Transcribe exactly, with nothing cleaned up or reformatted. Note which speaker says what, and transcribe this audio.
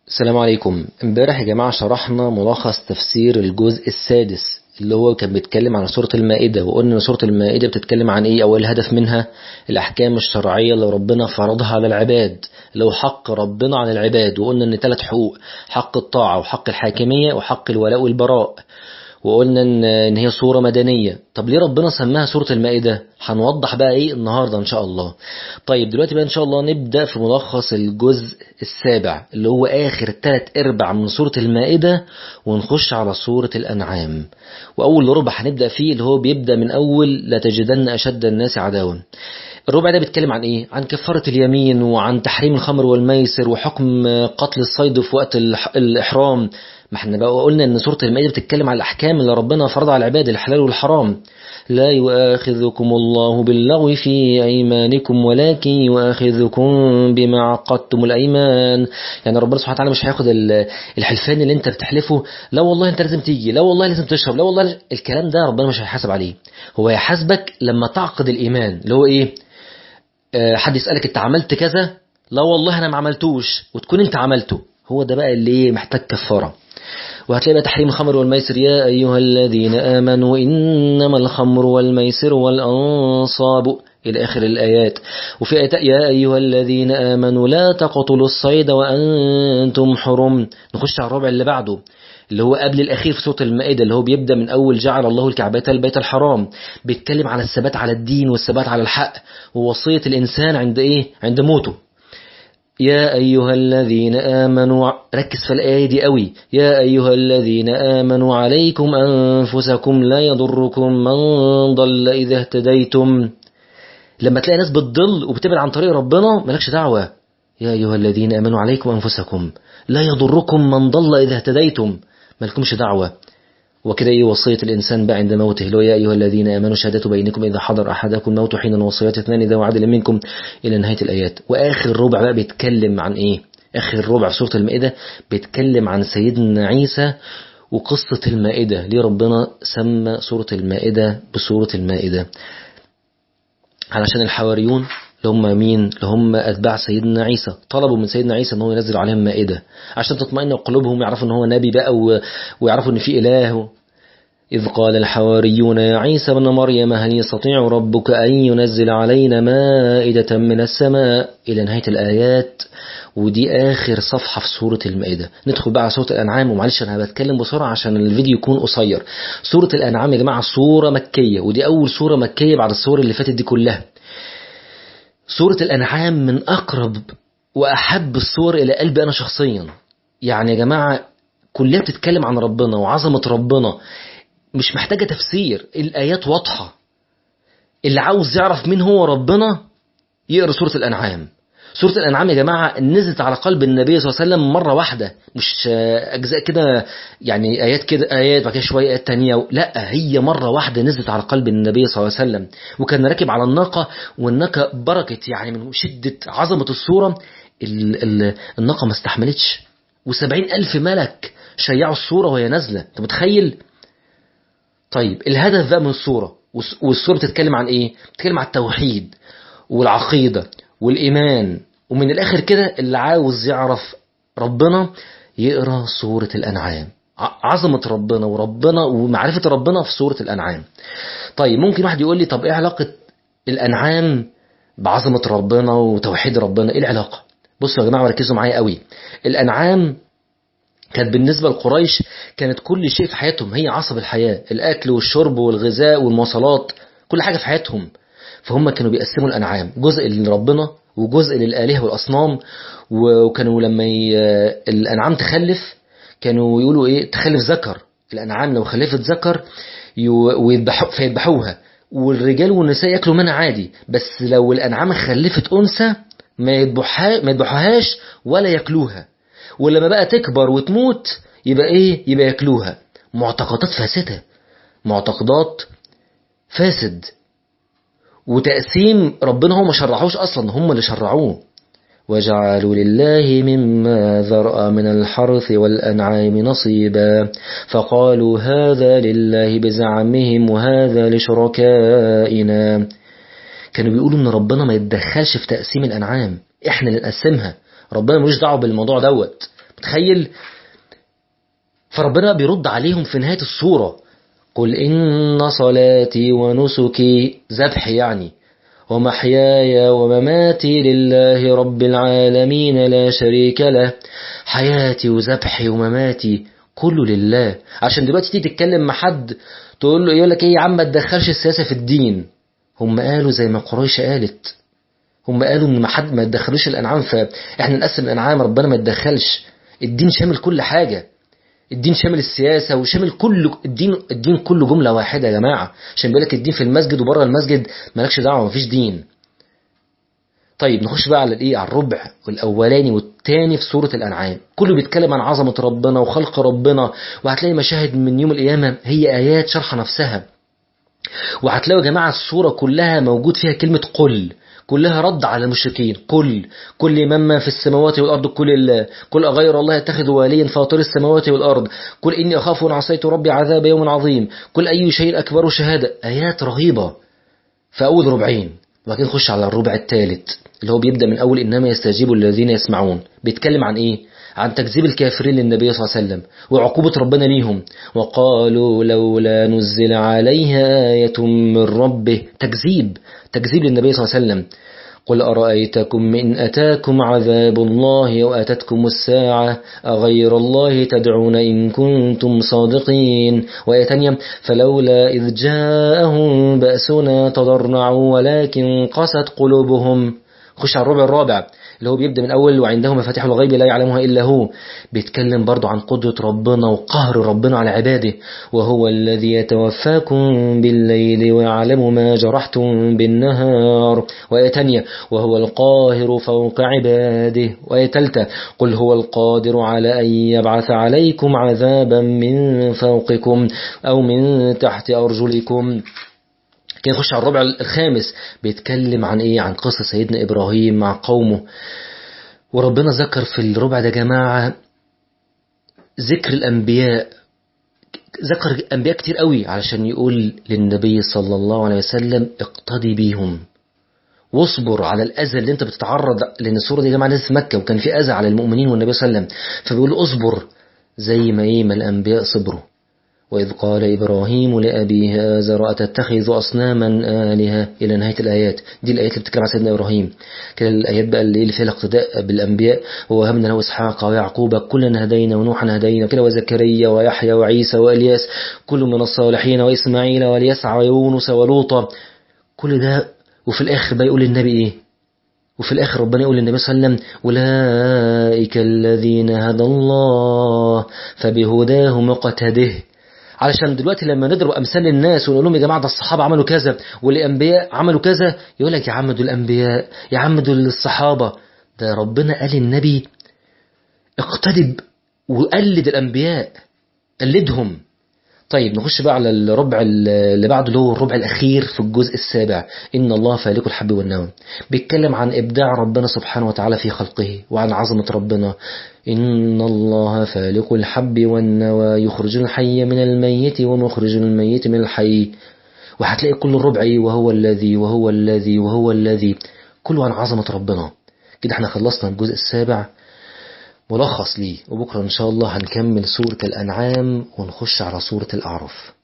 Speaker 1: السلام عليكم. امبارح يا جماعة شرحنا ملخص تفسير الجزء السادس اللي هو كان بيتكلم عن سورة المائدة، وقلنا ان سورة المائدة بتتكلم عن ايه او الهدف منها. الاحكام الشرعية اللي ربنا فرضها على العباد، اللي هو حق ربنا على العباد. وقلنا ان ثلاث حقوق: حق الطاعة وحق الحاكمية وحق الولاء والبراء. وقلنا ان ان هي سورة مدنية. طب ليه ربنا سماها سورة المائدة؟ هنوضح بقى ايه النهاردة ان شاء الله. طيب دلوقتي بقى ان شاء الله نبدأ في ملخص الجزء السابع اللي هو اخر ثلاث ارباع من سورة المائدة، ونخش على سورة الانعام. واول ربع هنبدأ فيه اللي هو بيبدأ من اول لا تجدن اشد الناس عداوة. الربع ده بيتكلم عن ايه؟ عن كفارة اليمين، وعن تحريم الخمر والميسر، وحكم قتل الصيد في وقت الح- الإحرام. ما احنا بقى قلنا ان سورة المائدة بتتكلم على الأحكام اللي ربنا فرضها على العباد، الحلال والحرام. لا يؤاخذكم الله باللغو في أيمانكم ولكن يؤاخذكم بما عقدتم الأيمان. يعني ربنا سبحانه وتعالى مش هياخد ال- الحلفان اللي انت بتحلفه، لا والله انت لازم تيجي، لا والله لازم تشرب، لا والله الكلام ده ربنا مش هيحاسب عليه. هو يحاسبك لما تعقد الإيمان اللي هو ايه؟ آه، حد يسألك انت عملت كذا، لا والله انا ما عملتوش، وتكون انت عملته. هو ده بقى اللي محتاج كفارة. وهتلاقي بقى تحريم الخمر والميسر: يا أيها الذين آمنوا إنما الخمر والميسر والأنصاب إلى آخر الآيات. وفي آيات: يا أيها الذين آمنوا لا تقتلوا الصيد وأنتم حرم. نخش على الربع اللي بعده اللي هو قبل الأخير في سورة المائدة، اللي هو بيبدأ من أول جعل الله الكعبة البيت الحرام. بيتكلم على الثبات على الدين والثبات على الحق، ووصية الإنسان عند إيه؟ عند موته. يا أيها الذين آمنوا، ركز في الآية دي قوي: يا أيها الذين آمنوا عليكم أنفسكم لا يضركم من ضل إذا اهتديتم. لما تلاقي ناس بتضل وبتبعد عن طريق ربنا، مالكش دعوة. يا أيها الذين آمنوا عليكم أنفسكم لا يضركم من ضل إذا اهتديتم، مالكمش دعوة. وكده ايه وصية الإنسان بقى عند موته اللي هو: يا أيها الذين آمنوا شهادة بينكم إذا حضر أحدكم الموت حين الوصية اثنان ذوي عدل منكم، إلى نهاية الآيات. وآخر ربع بقى بيتكلم عن إيه؟ آخر ربع في سورة المائدة بيتكلم عن سيدنا عيسى وقصة المائدة. ليه ربنا سمى سورة المائدة بسورة المائدة؟ علشان الحواريون اللي هم مين؟ اللي هم أتباع سيدنا عيسى طلبوا من سيدنا عيسى أنه ينزل عليهم مائدة عشان تطمئن قلوبهم، يعرفوا أنه هو نبي بقى و... ويعرفوا أن في إله. إذ قال الحواريون يا عيسى ابن مريم هل يستطيع ربك أن ينزل علينا مائدة من السماء، إلى نهاية الآيات. ودي آخر صفحة في سورة المائدة. ندخل بقى على سورة الأنعام. ومعلش أنا بتكلم بسرعة عشان الفيديو يكون قصير. سورة الأنعام يا جماعة سورة مكية، ودي أول سورة مكية بعد السور اللي فاتت دي كلها. سورة الأنعام من أقرب وأحب السور إلى قلبي أنا شخصيا. يعني يا جماعة كلها بتتكلم عن ربنا وعظمة ربنا، مش محتاجة تفسير، الآيات واضحة. اللي عاوز يعرف مين هو ربنا يقرأ سورة الأنعام. سورة الأنعام يا جماعة نزلت على قلب النبي صلى الله عليه وسلم مرة واحدة، مش أجزاء كده، يعني آيات كده آيات بعد كده شوية آيات تانية، لا هي مرة واحدة نزلت على قلب النبي صلى الله عليه وسلم. وكان راكب على الناقة، والناقة بركت يعني من شدة عظمة السورة. ال- ال- الناقة ما استحملتش، وسبعين ألف ملك شيعوا السورة وهي نازلة. أنت متخيل؟ طيب الهدف بقى من السورة، والسورة بتتكلم عن ايه؟ بتتكلم عن التوحيد والعقيدة والإيمان. ومن الآخر كده اللي عاوز يعرف ربنا يقرأ سورة الأنعام. ع- عظمة ربنا وربنا ومعرفة ربنا في سورة الأنعام. طيب ممكن واحد يقول لي طب ايه علاقة الأنعام بعظمة ربنا وتوحيد ربنا؟ ايه العلاقة؟ بصوا يا جماعة وركزوا معايا قوي. الأنعام كانت بالنسبة لقريش كانت كل شيء في حياتهم، هي عصب الحياة، الأكل والشرب والغذاء والمواصلات، كل حاجة في حياتهم. فهم كانوا بيقسموا الأنعام جزء لربنا وجزء للآلهة والأصنام. وكانوا لما ي... الأنعام تخلف كانوا يقولوا إيه؟ تخلف ذكر. الأنعام لو خلفت ذكر ي... ويذبحوا فيذبحوها، والرجال والنساء يأكلوا منها عادي. بس لو الأنعام خلفت أنثى ما يذبحها ما يذبحوهاش ولا يأكلوها. ولما بقى تكبر وتموت يبقى ايه؟ يبقى ياكلوها. معتقدات فاسدة، معتقدات فاسد، وتقسيم ربنا هو ما شرعوش اصلا، هم اللي شرعوه. وجعلوا لله مما ذرأ من الحرث والأنعام نصيبا فقالوا هذا لله بزعمهم وهذا لشركائنا. كانوا بيقولوا ان ربنا ما يتدخلش في تقسيم الأنعام، احنا اللي نقسمها، ربنا ملوش دعوه بالموضوع دوت. متخيل؟ فربنا بيرد عليهم في نهاية السورة: قل إن صلاتي ونسكي، ذبح يعني، ومحياي ومماتي لله رب العالمين لا شريك له. حياتي وذبحي ومماتي كله لله. عشان دلوقتي تيجي تتكلم مع حد تقول له، يقول لك ايه يا عم ما تدخلش السياسة في الدين. هم قالوا زي ما قريش قالت، هم قالوا ان ما حد ما يدخلوش الانعام، فاحنا نقسم الانعام، ربنا ما يتدخلش. الدين شامل كل حاجة، الدين شامل السياسة وشامل كل الدين. الدين كله جملة واحدة يا جماعة، عشان بيقول لك الدين في المسجد وبره المسجد مالكش دعوة، مفيش دين. طيب نخش بقى على الايه، على الربع الاولاني والثاني في سورة الانعام. كله بيتكلم عن عظمة ربنا وخلق ربنا، وهتلاقي مشاهد من يوم القيامة هي ايات شرح نفسها. وهتلاقوا يا جماعة السورة كلها موجود فيها كلمة قل، كلها رد على المشركين. قل كل من في السماوات والأرض كل الله، قل أغير الله يتخذ واليا فاطر السماوات والأرض، قل إني أخاف إن عصيت ربي عذاب يوم عظيم، قل أي شيء أكبر شهادة. آيات رهيبة في أول ربعين. وبعدين نخش على الربع الثالث اللي هو بيبدأ من أول إنما يستجيب الذين يسمعون. بيتكلم عن إيه؟ عن تكذيب الكافرين للنبي صلى الله عليه وسلم وعقوبة ربنا ليهم. وقالوا لولا نزل عليها آية من ربه، تكذيب تكذيب للنبي صلى الله عليه وسلم. قل أرأيتكم إن أتاكم عذاب الله وأتتكم الساعة أغير الله تدعون إن كنتم صادقين. وآية تانية: فلولا إذ جاءهم بأسنا تضرعوا ولكن قست قلوبهم. خش على الربع الرابع اللي هو بيبدأ من أول وعنده مفاتيح الغيب لا يعلمها إلا هو. بيتكلم برضو عن قدرة ربنا وقهر ربنا على عباده. وهو الذي يتوفاكم بالليل ويعلم ما جرحتم بالنهار. وآية تانية: وهو القاهر فوق عباده. وآية تالتة: قل هو القادر على أن يبعث عليكم عذابا من فوقكم أو من تحت أرجلكم. كده نخش على الربع الخامس بيتكلم عن ايه، عن قصة سيدنا إبراهيم مع قومه. وربنا ذكر في الربع ده جماعة ذكر الأنبياء، ذكر أنبياء كتير قوي علشان يقول للنبي صلى الله عليه وسلم اقتدي بيهم واصبر على الأذى اللي انت بتتعرض. لأن السورة دي جماعة نزلت في مكة وكان في أذى على المؤمنين والنبي صلى الله عليه وسلم، فبيقول اصبر زي ما ايه ما الأنبياء صبروا. وإذ قال إبراهيم لأبيه آزر أتتخذ أصناما آلهة، إلى نهاية الآيات. دي الآيات اللي بتتكلم عن سيدنا إبراهيم. كده الآيات بقى اللي فيها الاقتداء بالأنبياء. ووهبنا له إسحاق ويعقوب كلنا هدينا ونوحا هدينا كده، وزكريا ويحيى وعيسى وإلياس كل من الصالحين، وإسماعيل واليسع ويونس ولوطا. كل ده وفي الآخر بقى يقول للنبي إيه؟ وفي الآخر ربنا يقول للنبي صلى الله عليه وسلم أولئك الذين هدى الله فبهداه مقتده. علشان دلوقتي لما نضرب أمثال للناس ونقول لهم يا جماعة ده الصحابة عملوا كذا والأنبياء عملوا كذا، يقول لك يا عم دول الأنبياء، يا عم دول الصحابة. ده ربنا قال للنبي اقتدب وقلد الأنبياء، قلدهم. طيب نخش بقى على الربع اللي بعده اللي هو الربع الأخير في الجزء السابع، إن الله فالق الحب والنوى. بيتكلم عن إبداع ربنا سبحانه وتعالى في خلقه وعن عظمة ربنا. إن الله فالق الحب والنوى يخرج الحي من الميت ومخرج الميت من الحي. وهتلاقي كل الربع وهو الذي وهو الذي وهو الذي، كله عن عظمة ربنا. كده احنا خلصنا الجزء السابع ملخص ليه، وبكرة إن شاء الله هنكمل سورة الأنعام ونخش على سورة الأعراف.